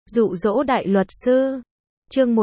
Dụ dỗ đại luật sư. Chương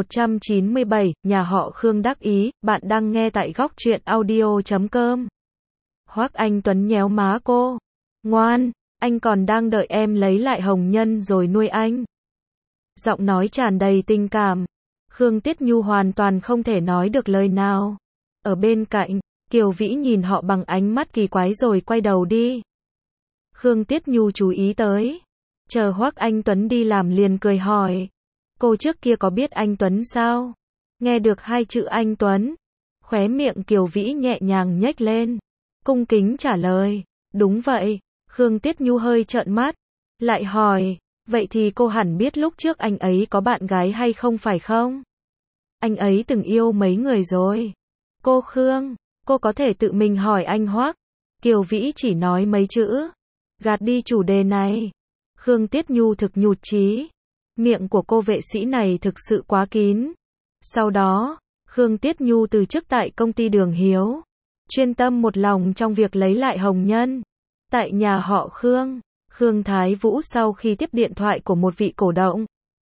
197, nhà họ Khương đắc ý, bạn đang nghe tại góc truyện audio.com. Hoắc Anh Tuấn nhéo má cô. Ngoan, anh còn đang đợi em lấy lại hồng nhân rồi nuôi anh. Giọng nói tràn đầy tình cảm. Khương Tiết Nhu hoàn toàn không thể nói được lời nào. Ở bên cạnh, Kiều Vĩ nhìn họ bằng ánh mắt kỳ quái rồi quay đầu đi. Khương Tiết Nhu chú ý tới. Chờ Hoắc Anh Tuấn đi làm liền cười hỏi. Cô trước kia có biết anh Tuấn sao? Nghe được hai chữ anh Tuấn, khóe miệng Kiều Vĩ nhẹ nhàng nhếch lên. Cung kính trả lời. Đúng vậy. Khương Tiết Nhu hơi trợn mắt. Lại hỏi. Vậy thì cô hẳn biết lúc trước anh ấy có bạn gái hay không phải không? Anh ấy từng yêu mấy người rồi. Cô Khương, cô có thể tự mình hỏi anh Hoắc. Kiều Vĩ chỉ nói mấy chữ. Gạt đi chủ đề này. Khương Tiết Nhu thực nhụt chí. Miệng của cô vệ sĩ này thực sự quá kín. Sau đó, Khương Tiết Nhu từ chức tại công ty Đường Hiếu. Chuyên tâm một lòng trong việc lấy lại hồng nhân. Tại nhà họ Khương, Khương Thái Vũ sau khi tiếp điện thoại của một vị cổ động.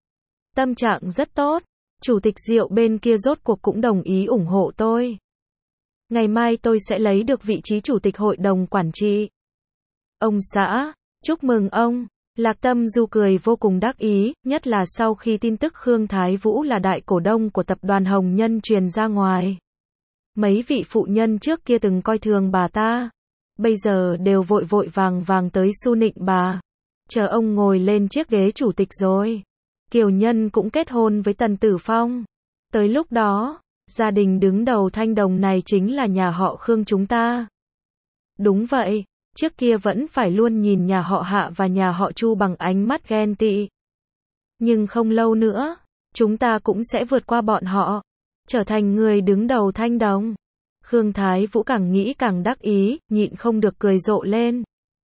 Tâm trạng rất tốt. Chủ tịch Diệu bên kia rốt cuộc cũng đồng ý ủng hộ tôi. Ngày mai tôi sẽ lấy được vị trí chủ tịch hội đồng quản trị. Ông xã, chúc mừng ông. Lạc Tâm Du cười vô cùng đắc ý, nhất là sau khi tin tức Khương Thái Vũ là đại cổ đông của tập đoàn Hồng Nhân truyền ra ngoài. Mấy vị phụ nhân trước kia từng coi thường bà ta, bây giờ đều vội vội vàng vàng tới su nịnh bà. Chờ ông ngồi lên chiếc ghế chủ tịch rồi. Kiều Nhân cũng kết hôn với Tần Tử Phong. Tới lúc đó, gia đình đứng đầu Thanh Đồng này chính là nhà họ Khương chúng ta. Đúng vậy. Trước kia vẫn phải luôn nhìn nhà họ Hạ và nhà họ Chu bằng ánh mắt ghen tị. Nhưng không lâu nữa, chúng ta cũng sẽ vượt qua bọn họ, trở thành người đứng đầu Thanh Đồng. Khương Thái Vũ càng nghĩ càng đắc ý, nhịn không được cười rộ lên.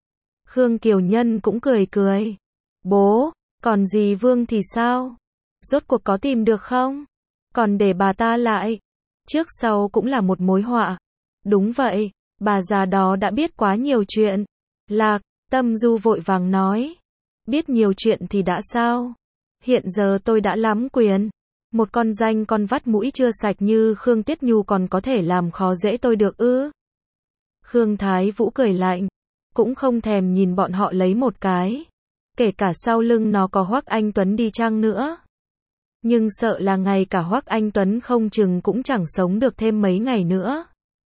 Khương Kiều Nhân cũng cười cười. Bố, còn dì Vương thì sao? Rốt cuộc có tìm được không? Còn để bà ta lại, trước sau cũng là một mối họa. Đúng vậy. Bà già đó đã biết quá nhiều chuyện. Lạc Tâm Du vội vàng nói. Biết nhiều chuyện thì đã sao? Hiện giờ tôi đã lắm quyền. Một con danh con vắt mũi chưa sạch như Khương Tiết Nhu còn có thể làm khó dễ tôi được ư? Khương Thái Vũ cười lạnh. Cũng không thèm nhìn bọn họ lấy một cái. Kể cả sau lưng nó có Hoắc Anh Tuấn đi chăng nữa. Nhưng sợ là ngay cả Hoắc Anh Tuấn không chừng cũng chẳng sống được thêm mấy ngày nữa.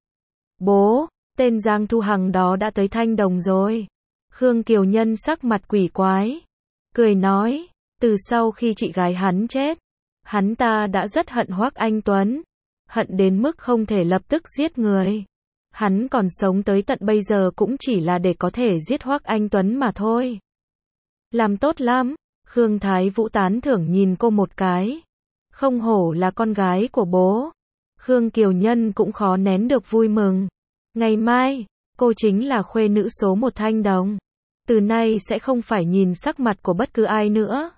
Bố, tên Giang Thu Hằng đó đã tới Thanh Đồng rồi. Khương Kiều Nhân sắc mặt quỷ quái. Cười nói, từ sau khi chị gái hắn chết, hắn ta đã rất hận Hoắc Anh Tuấn. Hận đến mức không thể lập tức giết người. Hắn còn sống tới tận bây giờ cũng chỉ là để có thể giết Hoắc Anh Tuấn mà thôi. Làm tốt lắm. Khương Thái Vũ tán thưởng nhìn cô một cái. Không hổ là con gái của bố. Khương Kiều Nhân cũng khó nén được vui mừng. Ngày mai, cô chính là khuê nữ số 1 Thanh Đồng. Từ nay sẽ không phải nhìn sắc mặt của bất cứ ai nữa.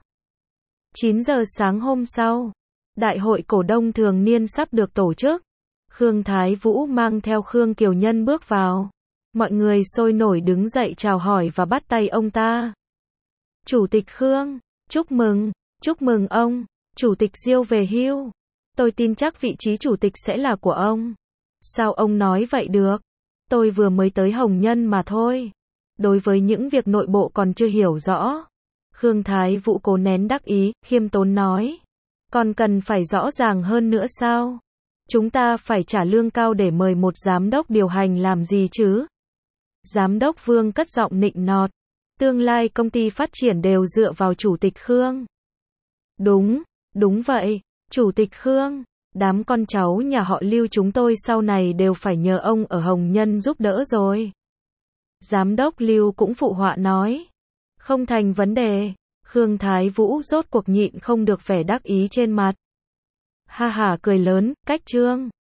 9 giờ sáng hôm sau, đại hội cổ đông thường niên sắp được tổ chức. Khương Thái Vũ mang theo Khương Kiều Nhân bước vào. Mọi người sôi nổi đứng dậy chào hỏi và bắt tay ông ta. Chủ tịch Khương, chúc mừng ông. Chủ tịch Diêu về hưu. Tôi tin chắc vị trí chủ tịch sẽ là của ông. Sao ông nói vậy được? Tôi vừa mới tới Hồng Nhân mà thôi. Đối với những việc nội bộ còn chưa hiểu rõ. Khương Thái Vũ cố nén đắc ý, khiêm tốn nói. Còn cần phải rõ ràng hơn nữa sao? Chúng ta phải trả lương cao để mời một giám đốc điều hành làm gì chứ? Giám đốc Vương cất giọng nịnh nọt. Tương lai công ty phát triển đều dựa vào chủ tịch Khương. Đúng vậy, chủ tịch Khương. Đám con cháu nhà họ Lưu chúng tôi sau này đều phải nhờ ông ở Hồng Nhân giúp đỡ rồi. Giám đốc Lưu cũng phụ họa nói. Không thành vấn đề. Khương Thái Vũ rốt cuộc nhịn không được vẻ đắc ý trên mặt. Ha ha cười lớn, cách trương.